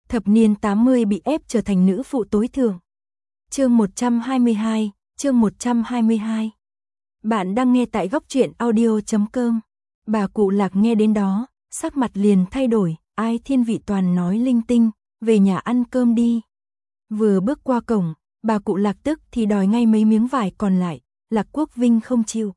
thập niên 80 bị ép trở thành nữ phụ tối thượng. Chương 122, chương 122. Bạn đang nghe tại góc truyện audio.com. Bà cụ Lạc nghe đến đó, sắc mặt liền thay đổi, ai thiên vị toàn nói linh tinh, về nhà ăn cơm đi. Vừa bước qua cổng, bà cụ Lạc tức thì đòi ngay mấy miếng vải còn lại, Lạc Quốc Vinh không chịu.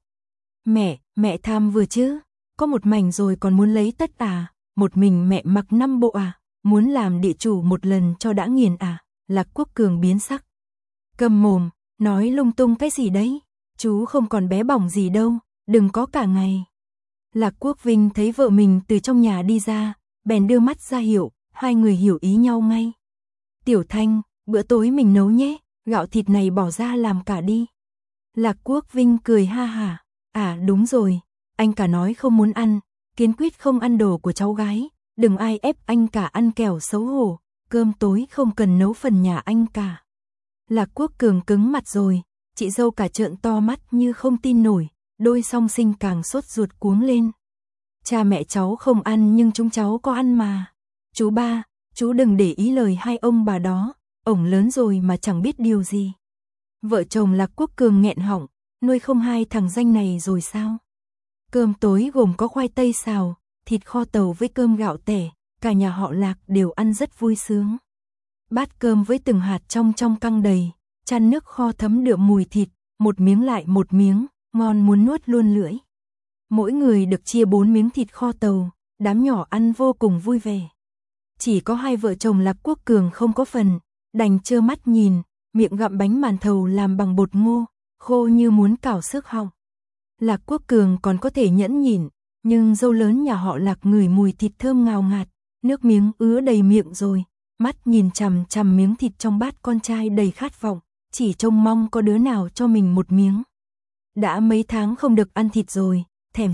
Mẹ tham vừa chứ, có một mảnh rồi còn muốn lấy tất à, một mình mẹ mặc 5 bộ à, muốn làm địa chủ một lần cho đã nghiền à, Lạc Quốc Cường biến sắc. Câm mồm, nói lung tung cái gì đấy, chú không còn bé bỏng gì đâu, đừng có cả ngày. Lạc Quốc Vinh thấy vợ mình từ trong nhà đi ra, bèn đưa mắt ra hiệu, hai người hiểu ý nhau ngay. Tiểu Thanh, bữa tối mình nấu nhé, gạo thịt này bỏ ra làm cả đi. Lạc Quốc Vinh cười ha hả, à đúng rồi, anh cả nói không muốn ăn, kiên quyết không ăn đồ của cháu gái, đừng ai ép anh cả ăn kẻo xấu hổ, cơm tối không cần nấu phần nhà anh cả. Lạc Quốc Cường cứng mặt rồi, chị dâu cả trợn to mắt như không tin nổi, đôi song sinh càng sốt ruột cuống lên. Cha mẹ cháu không ăn nhưng chúng cháu có ăn mà. Chú ba, chú đừng để ý lời hai ông bà đó, ổng lớn rồi mà chẳng biết điều gì. Vợ chồng Lạc Quốc Cường nghẹn họng, nuôi không hai thằng danh này rồi sao? Cơm tối gồm có khoai tây xào, thịt kho tàu với cơm gạo tẻ, cả nhà họ Lạc đều ăn rất vui sướng. Bát cơm với từng hạt trong căng đầy, chan nước kho thấm đượm mùi thịt, một miếng lại một miếng, ngon muốn nuốt luôn lưỡi. Mỗi người được chia 4 miếng thịt kho tàu, đám nhỏ ăn vô cùng vui vẻ. Chỉ có hai vợ chồng Lạc Quốc Cường không có phần, đành trơ mắt nhìn, miệng gặm bánh màn thầu làm bằng bột ngô, khô như muốn cào xước họng. Lạc Quốc Cường còn có thể nhẫn nhịn, nhưng dâu lớn nhà họ Lạc ngửi mùi thịt thơm ngào ngạt, nước miếng ứa đầy miệng rồi, mắt nhìn chằm chằm miếng thịt trong bát con trai đầy khát vọng, chỉ trông mong có đứa nào cho mình một miếng. Đã mấy tháng không được ăn thịt rồi, thèm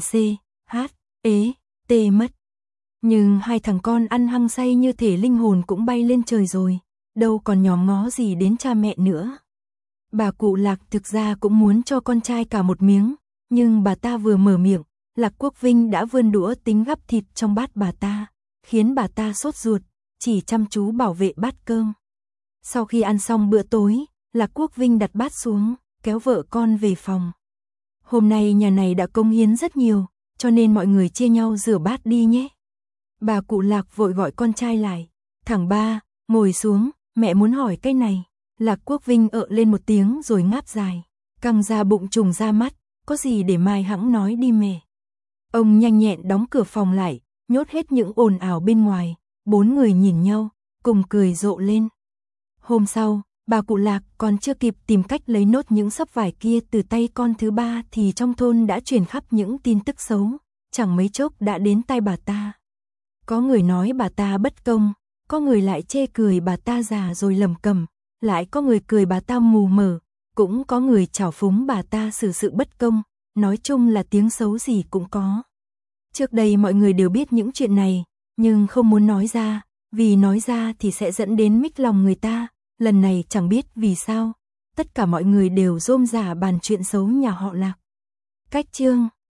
tê mất. Nhưng hai thằng con ăn hăng say như thể linh hồn cũng bay lên trời rồi, đâu còn nhòm ngó gì đến cha mẹ nữa. Bà cụ Lạc thực ra cũng muốn cho con trai cả một miếng, nhưng bà ta vừa mở miệng, Lạc Quốc Vinh đã vươn đũa tính gắp thịt trong bát bà ta, khiến bà ta sốt ruột, chỉ chăm chú bảo vệ bát cơm. Sau khi ăn xong bữa tối, Lạc Quốc Vinh đặt bát xuống, kéo vợ con về phòng. Hôm nay nhà này đã cống hiến rất nhiều, cho nên mọi người chia nhau rửa bát đi nhé. Bà cụ Lạc vội gọi con trai lại, thằng ba, ngồi xuống, mẹ muốn hỏi cái này. Lạc Quốc Vinh ợ lên một tiếng rồi ngáp dài, căng ra bụng trùng ra mắt, có gì để mai hẵng nói đi mẹ. Ông nhanh nhẹn đóng cửa phòng lại, nhốt hết những ồn ào bên ngoài, bốn người nhìn nhau, cùng cười rộ lên. Hôm sau, bà cụ Lạc còn chưa kịp tìm cách lấy nốt những xấp vải kia từ tay con thứ ba thì trong thôn đã truyền khắp những tin tức xấu, chẳng mấy chốc đã đến tai bà ta. Có người nói bà ta bất công, có người lại chê cười bà ta già rồi lầm cầm, lại có người cười bà ta mù mờ, cũng có người trào phúng bà ta xử sự bất công, nói chung là tiếng xấu gì cũng có. Trước đây mọi người đều biết những chuyện này, nhưng không muốn nói ra, vì nói ra thì sẽ dẫn đến mích lòng người ta, lần này chẳng biết vì sao, tất cả mọi người đều rôm rả bàn chuyện xấu nhà họ Lạc. Cách chương